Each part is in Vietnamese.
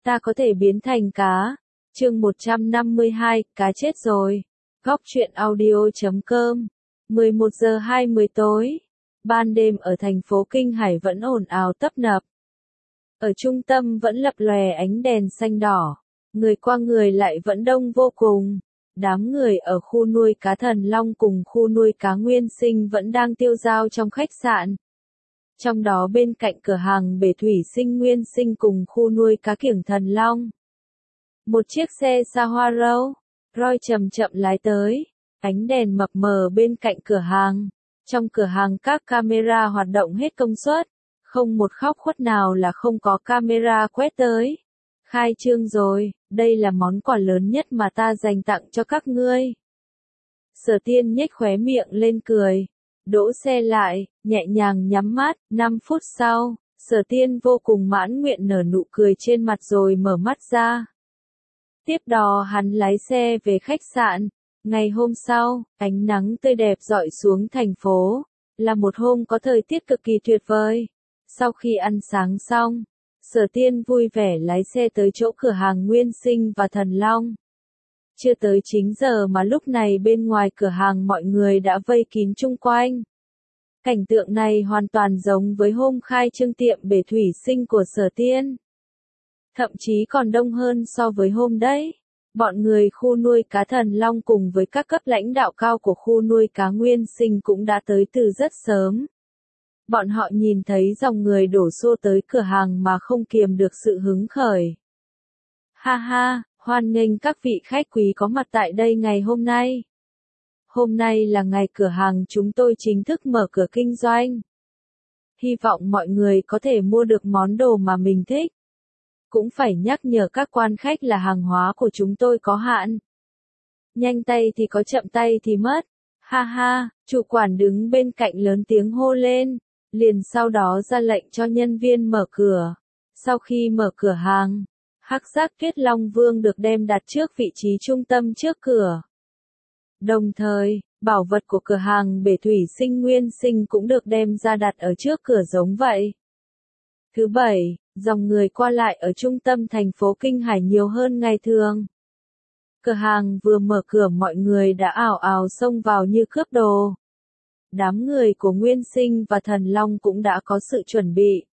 Ta có thể biến thành cá. Chương 152, cá chết rồi. Góc truyện audio.com 11 giờ 20 tối. Ban đêm ở thành phố Kinh Hải vẫn ồn ào tấp nập. Ở trung tâm vẫn lập lòe ánh đèn xanh đỏ. Người qua người lại vẫn đông vô cùng. Đám người ở khu nuôi cá Thần Long cùng khu nuôi cá Nguyên Sinh vẫn đang tiêu dao trong khách sạn. Trong đó bên cạnh cửa hàng bể thủy sinh Nguyên Sinh cùng khu nuôi cá kiểng Thần Long. Một chiếc xe xa hoa Roy chậm chậm lái tới. Ánh đèn mập mờ bên cạnh cửa hàng. Trong cửa hàng các camera hoạt động hết công suất. Không một góc khuất nào là không có camera quét tới. Khai trương rồi, đây là món quà lớn nhất mà ta dành tặng cho các ngươi. Sở Tiên nhếch khóe miệng lên cười. Đỗ xe lại, nhẹ nhàng nhắm mắt, 5 phút sau, Sở Tiên vô cùng mãn nguyện nở nụ cười trên mặt rồi mở mắt ra. Tiếp đó hắn lái xe về khách sạn. Ngày hôm sau, ánh nắng tươi đẹp rọi xuống thành phố. Là một hôm có thời tiết cực kỳ tuyệt vời. Sau khi ăn sáng xong, Sở Tiên vui vẻ lái xe tới chỗ cửa hàng Nguyên Sinh và Thần Long. Chưa tới 9 giờ mà lúc này bên ngoài cửa hàng mọi người đã vây kín chung quanh. Cảnh tượng này hoàn toàn giống với hôm khai trương tiệm bể thủy sinh của Sở Tiên. Thậm chí còn đông hơn so với hôm đấy. Bọn người khu nuôi cá Thần Long cùng với các cấp lãnh đạo cao của khu nuôi cá Nguyên Sinh cũng đã tới từ rất sớm. Bọn họ nhìn thấy dòng người đổ xô tới cửa hàng mà không kiềm được sự hứng khởi. Ha ha, hoan nghênh các vị khách quý có mặt tại đây ngày hôm nay. Hôm nay là ngày cửa hàng chúng tôi chính thức mở cửa kinh doanh. Hy vọng mọi người có thể mua được món đồ mà mình thích. Cũng phải nhắc nhở các quan khách là hàng hóa của chúng tôi có hạn. Nhanh tay thì có chậm tay thì mất. Ha ha, chủ quản đứng bên cạnh lớn tiếng hô lên. Liền sau đó ra lệnh cho nhân viên mở cửa. Sau khi mở cửa hàng, hắc giác Tuyết Long Vương được đem đặt trước vị trí trung tâm trước cửa. Đồng thời, bảo vật của cửa hàng bể thủy sinh Nguyên Sinh cũng được đem ra đặt ở trước cửa giống vậy. Thứ bảy, dòng người qua lại ở trung tâm thành phố Kinh Hải nhiều hơn ngày thường. Cửa hàng vừa mở cửa mọi người đã ào ào xông vào như cướp đồ. Đám người của Nguyên Sinh và Thần Long cũng đã có sự chuẩn bị.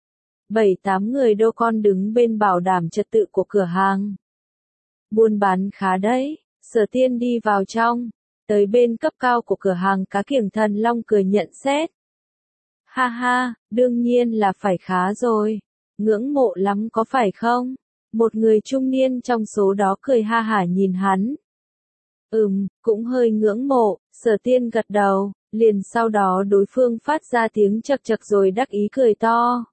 7-8 người đô con đứng bên bảo đảm trật tự của cửa hàng. Buôn bán khá đấy. Sở Tiên đi vào trong, tới bên cấp cao của cửa hàng cá kiểng Thần Long cười nhận xét. Ha ha, đương nhiên là phải khá rồi. Ngưỡng mộ lắm có phải không? Một người trung niên trong số đó cười ha hả nhìn hắn. Cũng hơi ngưỡng mộ, Sở Tiên gật đầu, liền sau đó đối phương phát ra tiếng chậc chậc rồi đắc ý cười to.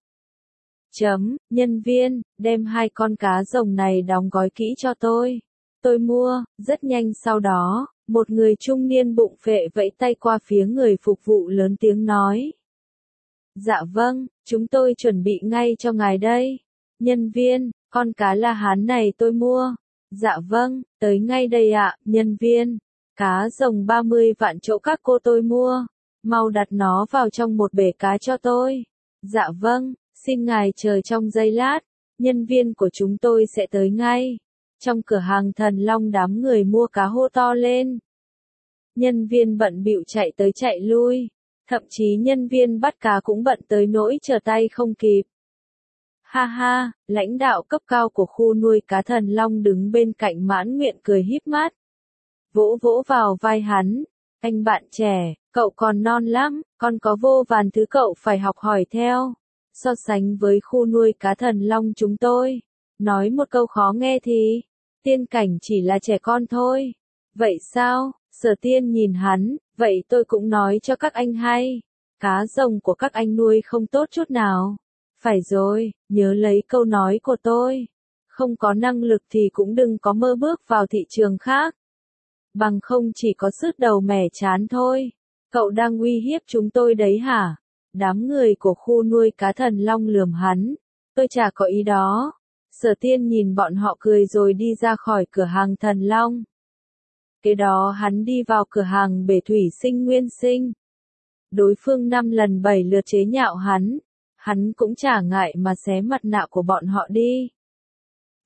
Nhân viên, đem 2 con cá rồng này đóng gói kỹ cho tôi. Tôi mua, rất nhanh sau đó, một người trung niên bụng phệ vẫy tay qua phía người phục vụ lớn tiếng nói. Dạ vâng, chúng tôi chuẩn bị ngay cho ngài đây. Nhân viên, con cá La Hán này tôi mua. Dạ vâng, tới ngay đây ạ, nhân viên. Cá rồng 30 vạn chỗ các cô tôi mua. Mau đặt nó vào trong một bể cá cho tôi. Dạ vâng, xin ngài chờ trong giây lát. Nhân viên của chúng tôi sẽ tới ngay. Trong cửa hàng Thần Long đám người mua cá hô to lên. Nhân viên bận bịu chạy tới chạy lui. Thậm chí nhân viên bắt cá cũng bận tới nỗi trở tay không kịp. Ha ha, lãnh đạo cấp cao của khu nuôi cá Thần Long đứng bên cạnh mãn nguyện cười híp mắt. Vỗ vỗ vào vai hắn. Anh bạn trẻ, cậu còn non lắm, còn có vô vàn thứ cậu phải học hỏi theo. So sánh với khu nuôi cá Thần Long chúng tôi. Nói một câu khó nghe thì, tiên cảnh chỉ là trẻ con thôi. Vậy sao? Sở Tiên nhìn hắn, vậy tôi cũng nói cho các anh hay. Cá rồng của các anh nuôi không tốt chút nào. Phải rồi, nhớ lấy câu nói của tôi. Không có năng lực thì cũng đừng có mơ bước vào thị trường khác. Bằng không chỉ có sứt đầu mẻ chán thôi. Cậu đang uy hiếp chúng tôi đấy hả? Đám người của khu nuôi cá Thần Long lườm hắn. Tôi chả có ý đó. Sở Tiên nhìn bọn họ cười rồi đi ra khỏi cửa hàng Thần Long. Kế đó hắn đi vào cửa hàng bể thủy sinh Nguyên Sinh. Đối phương 5 lần 7 lượt chế nhạo hắn cũng chả ngại mà xé mặt nạ của bọn họ đi.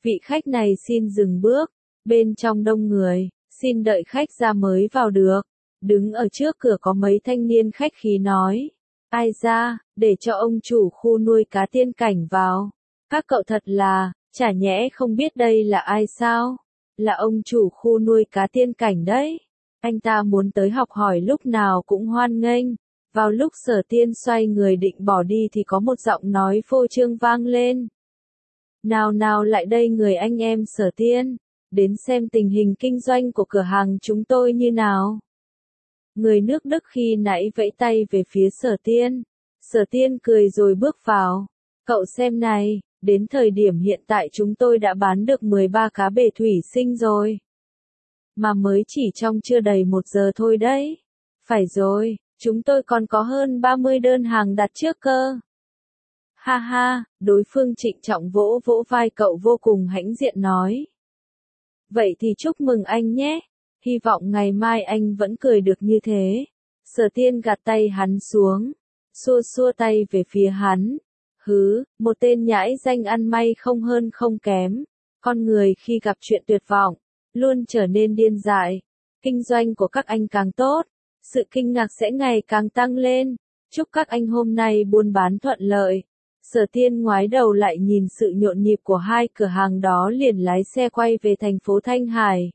Vị khách này xin dừng bước, bên trong đông người, xin đợi khách ra mới vào được. Đứng ở trước cửa có mấy thanh niên khách khí nói. Ai ra, để cho ông chủ khu nuôi cá tiên cảnh vào. Các cậu thật là, chả nhẽ không biết đây là ai sao? Là ông chủ khu nuôi cá tiên cảnh đấy. Anh ta muốn tới học hỏi lúc nào cũng hoan nghênh. Vào lúc Sở Tiên xoay người định bỏ đi thì có một giọng nói phô trương vang lên. Nào nào lại đây người anh em Sở Tiên, đến xem tình hình kinh doanh của cửa hàng chúng tôi như nào. Người nước Đức khi nãy vẫy tay về phía Sở Tiên. Sở Tiên cười rồi bước vào. Cậu xem này, đến thời điểm hiện tại chúng tôi đã bán được 13 cá bể thủy sinh rồi. Mà mới chỉ trong chưa đầy 1 giờ thôi đấy. Phải rồi, chúng tôi còn có hơn 30 đơn hàng đặt trước cơ. Ha ha, đối phương trịnh trọng vỗ vỗ vai cậu vô cùng hãnh diện nói. Vậy thì chúc mừng anh nhé. Hy vọng ngày mai anh vẫn cười được như thế. Sở Tiên gạt tay hắn xuống. Xua xua tay về phía hắn. Hứ, một tên nhãi danh ăn may không hơn không kém. Con người khi gặp chuyện tuyệt vọng, luôn trở nên điên dại. Kinh doanh của các anh càng tốt, sự kinh ngạc sẽ ngày càng tăng lên. Chúc các anh hôm nay buôn bán thuận lợi. Sở Tiên ngoái đầu lại nhìn sự nhộn nhịp của hai cửa hàng đó liền lái xe quay về thành phố Thanh Hải.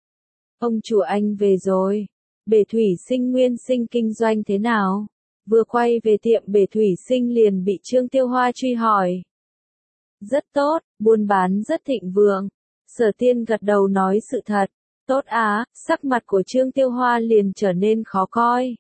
Ông chủ anh về rồi. Bể thủy sinh Nguyên Sinh kinh doanh thế nào? Vừa quay về tiệm bể thủy sinh liền bị Trương Tiêu Hoa truy hỏi. Rất tốt, buôn bán rất thịnh vượng. Sở Tiên gật đầu nói sự thật. Tốt á, sắc mặt của Trương Tiêu Hoa liền trở nên khó coi.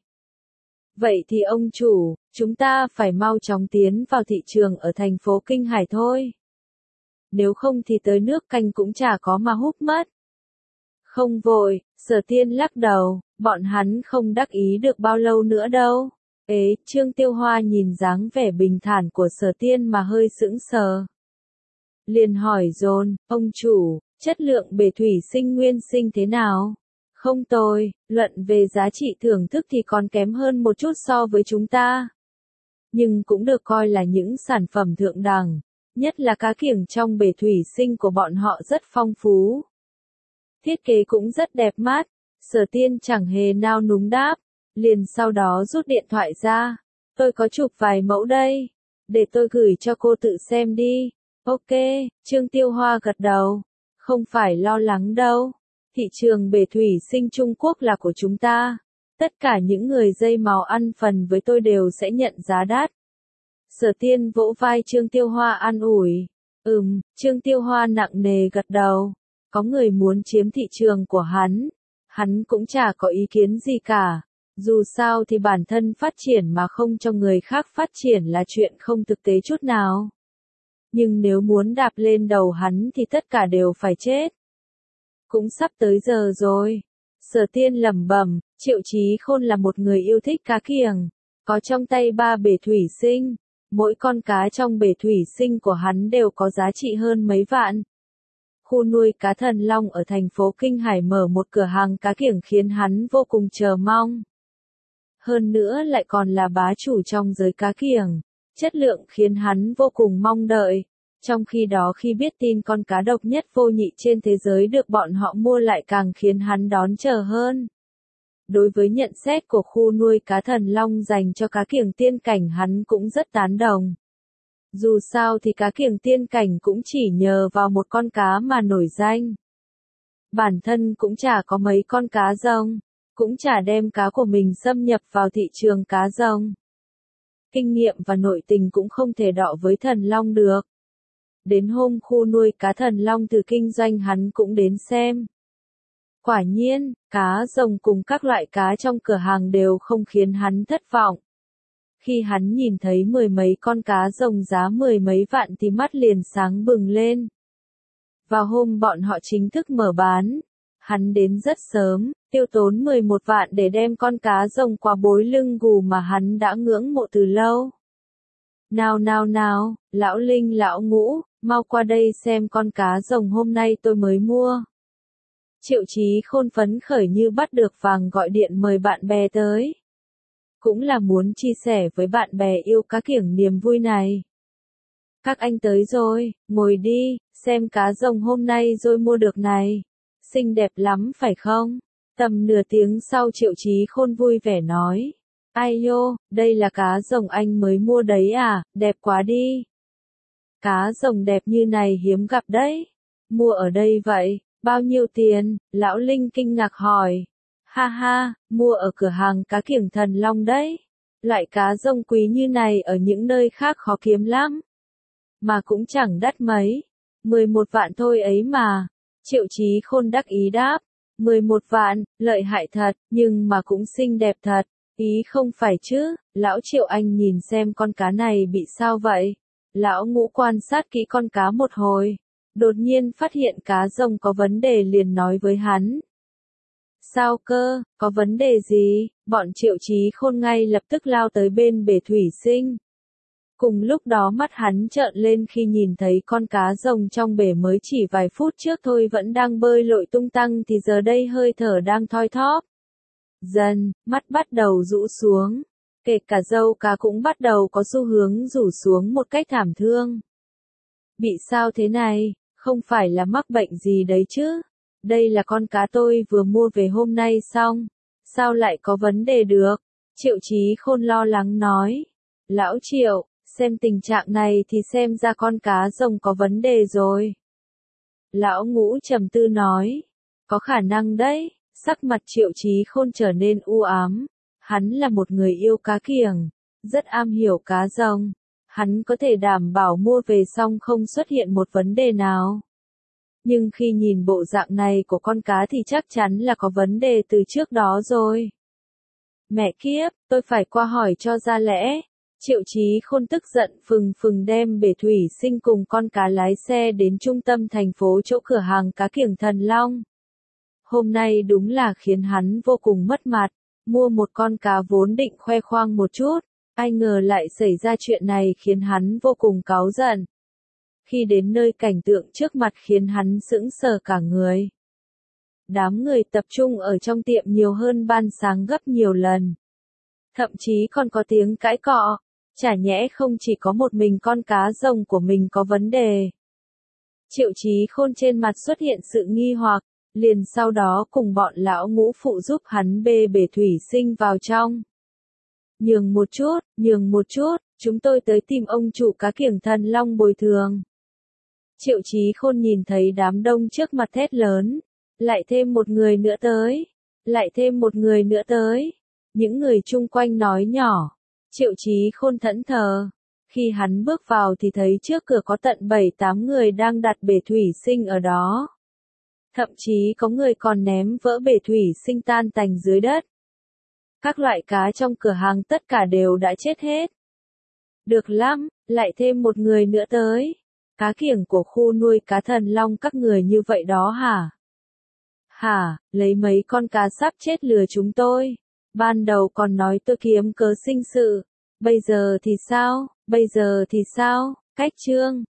Vậy thì ông chủ, chúng ta phải mau chóng tiến vào thị trường ở thành phố Kinh Hải thôi. Nếu không thì tới nước canh cũng chả có mà húp mất. Không vội, Sở Tiên lắc đầu, bọn hắn không đắc ý được bao lâu nữa đâu. Ế, Trương Tiêu Hoa nhìn dáng vẻ bình thản của Sở Tiên mà hơi sững sờ. Liền hỏi dồn, ông chủ, chất lượng bể thủy sinh Nguyên Sinh thế nào? Không tồi, luận về giá trị thưởng thức thì còn kém hơn một chút so với chúng ta. Nhưng cũng được coi là những sản phẩm thượng đẳng, nhất là cá kiểng trong bể thủy sinh của bọn họ rất phong phú. Thiết kế cũng rất đẹp mắt. Sở Tiên chẳng hề nao núng đáp, liền sau đó rút điện thoại ra. Tôi có chụp vài mẫu đây, để tôi gửi cho cô tự xem đi. Ok, Trương Tiêu Hoa gật đầu. Không phải lo lắng đâu. Thị trường bể thủy sinh Trung Quốc là của chúng ta. Tất cả những người dây màu ăn phần với tôi đều sẽ nhận giá đắt. Sở Tiên vỗ vai Trương Tiêu Hoa an ủi. Trương Tiêu Hoa nặng nề gật đầu. Có người muốn chiếm thị trường của hắn cũng chả có ý kiến gì cả. Dù sao thì bản thân phát triển mà không cho người khác phát triển là chuyện không thực tế chút nào. Nhưng nếu muốn đạp lên đầu hắn thì tất cả đều phải chết. Cũng sắp tới giờ rồi. Sở Tiên lẩm bẩm, Triệu Chí Khôn là một người yêu thích cá kiểng. Có trong tay 3 bể thủy sinh. Mỗi con cá trong bể thủy sinh của hắn đều có giá trị hơn mấy vạn. Khu nuôi cá Thần Long ở thành phố Kinh Hải mở một cửa hàng cá kiểng khiến hắn vô cùng chờ mong. Hơn nữa lại còn là bá chủ trong giới cá kiểng. Chất lượng khiến hắn vô cùng mong đợi. Trong khi đó khi biết tin con cá độc nhất vô nhị trên thế giới được bọn họ mua lại càng khiến hắn đón chờ hơn. Đối với nhận xét của khu nuôi cá Thần Long dành cho cá kiểng tiên cảnh hắn cũng rất tán đồng. Dù sao thì cá kiểng tiên cảnh cũng chỉ nhờ vào một con cá mà nổi danh. Bản thân cũng chả có mấy con cá rồng, cũng chả đem cá của mình xâm nhập vào thị trường cá rồng. Kinh nghiệm và nội tình cũng không thể đọ với Thần Long được. Đến hôm khu nuôi cá Thần Long từ kinh doanh hắn cũng đến xem. Quả nhiên, cá rồng cùng các loại cá trong cửa hàng đều không khiến hắn thất vọng. Khi hắn nhìn thấy 10 mấy con cá rồng giá 10 mấy vạn thì mắt liền sáng bừng lên. Vào hôm bọn họ chính thức mở bán, hắn đến rất sớm, tiêu tốn 11 vạn để đem con cá rồng qua bối lưng gù mà hắn đã ngưỡng mộ từ lâu. Nào, lão Linh lão Ngũ, mau qua đây xem con cá rồng hôm nay tôi mới mua. Triệu Chí Khôn phấn khởi như bắt được vàng gọi điện mời bạn bè tới. Cũng là muốn chia sẻ với bạn bè yêu cá kiểng niềm vui này. các anh tới rồi, ngồi đi, xem cá rồng hôm nay rồi mua được này. Xinh đẹp lắm phải không? Tầm nửa tiếng sau Triệu Chí Khôn vui vẻ nói. Ai nhô, đây là cá rồng anh mới mua đấy à, đẹp quá đi. Cá rồng đẹp như này hiếm gặp đấy. Mua ở đây vậy, bao nhiêu tiền? Lão Linh kinh ngạc hỏi. Ha ha, mua ở cửa hàng cá kiểng Thần Long đấy. Loại cá rồng quý như này ở những nơi khác khó kiếm lắm. Mà cũng chẳng đắt mấy. 11 vạn thôi ấy mà. Triệu Chí Khôn đắc ý đáp. 11 vạn, lợi hại thật, nhưng mà cũng xinh đẹp thật. Ý không phải chứ, lão Triệu anh nhìn xem con cá này bị sao vậy. Lão Ngũ quan sát kỹ con cá một hồi. Đột nhiên phát hiện cá rồng có vấn đề liền nói với hắn. Sao cơ, có vấn đề gì? Bọn Triệu Chí Khôn ngay lập tức lao tới bên bể thủy sinh. Cùng lúc đó mắt hắn trợn lên khi nhìn thấy con cá rồng trong bể mới chỉ vài phút trước thôi vẫn đang bơi lội tung tăng thì giờ đây hơi thở đang thoi thóp. Dần, mắt bắt đầu rũ xuống. Kể cả râu cá cũng bắt đầu có xu hướng rủ xuống một cách thảm thương. Bị sao thế này? Không phải là mắc bệnh gì đấy chứ? Đây là con cá tôi vừa mua về hôm nay xong. Sao lại có vấn đề được? Triệu Chí Khôn lo lắng nói. Lão Triệu, xem tình trạng này thì xem ra con cá rồng có vấn đề rồi. Lão Ngũ trầm tư nói. Có khả năng đấy. Sắc mặt Triệu Chí Khôn trở nên u ám. Hắn là một người yêu cá kiểng, rất am hiểu cá rồng. Hắn có thể đảm bảo mua về xong không xuất hiện một vấn đề nào. Nhưng khi nhìn bộ dạng này của con cá thì chắc chắn là có vấn đề từ trước đó rồi. Mẹ kiếp, tôi phải qua hỏi cho ra lẽ. Triệu Chí Khôn tức giận phừng phừng đem bể thủy sinh cùng con cá lái xe đến trung tâm thành phố chỗ cửa hàng cá kiểng Thần Long. Hôm nay đúng là khiến hắn vô cùng mất mặt. Mua một con cá vốn định khoe khoang một chút, ai ngờ lại xảy ra chuyện này khiến hắn vô cùng cáu giận. Khi đến nơi cảnh tượng trước mặt khiến hắn sững sờ cả người. Đám người tập trung ở trong tiệm nhiều hơn ban sáng gấp nhiều lần. Thậm chí còn có tiếng cãi cọ, chả nhẽ không chỉ có một mình con cá rồng của mình có vấn đề. Triệu Chí Khôn trên mặt xuất hiện sự nghi hoặc. Liền sau đó cùng bọn lão Ngũ phụ giúp hắn bê bể thủy sinh vào trong. Nhường một chút, chúng tôi tới tìm ông chủ cá kiểng Thần Long bồi thường. Triệu Chí Khôn nhìn thấy đám đông trước mặt thét lớn. Lại thêm một người nữa tới. Lại thêm một người nữa tới. Những người chung quanh nói nhỏ. Triệu Chí Khôn thẫn thờ. Khi hắn bước vào thì thấy trước cửa có tận 7-8 người đang đặt bể thủy sinh ở đó. Thậm chí có người còn ném vỡ bể thủy sinh tan tành dưới đất. Các loại cá trong cửa hàng tất cả đều đã chết hết. Được lắm, lại thêm một người nữa tới. Cá kiểng của khu nuôi cá Thần Long các người như vậy đó hả? Hả, lấy mấy con cá sắp chết lừa chúng tôi. Ban đầu còn nói tôi kiếm cớ sinh sự. Bây giờ thì sao? Cách chương.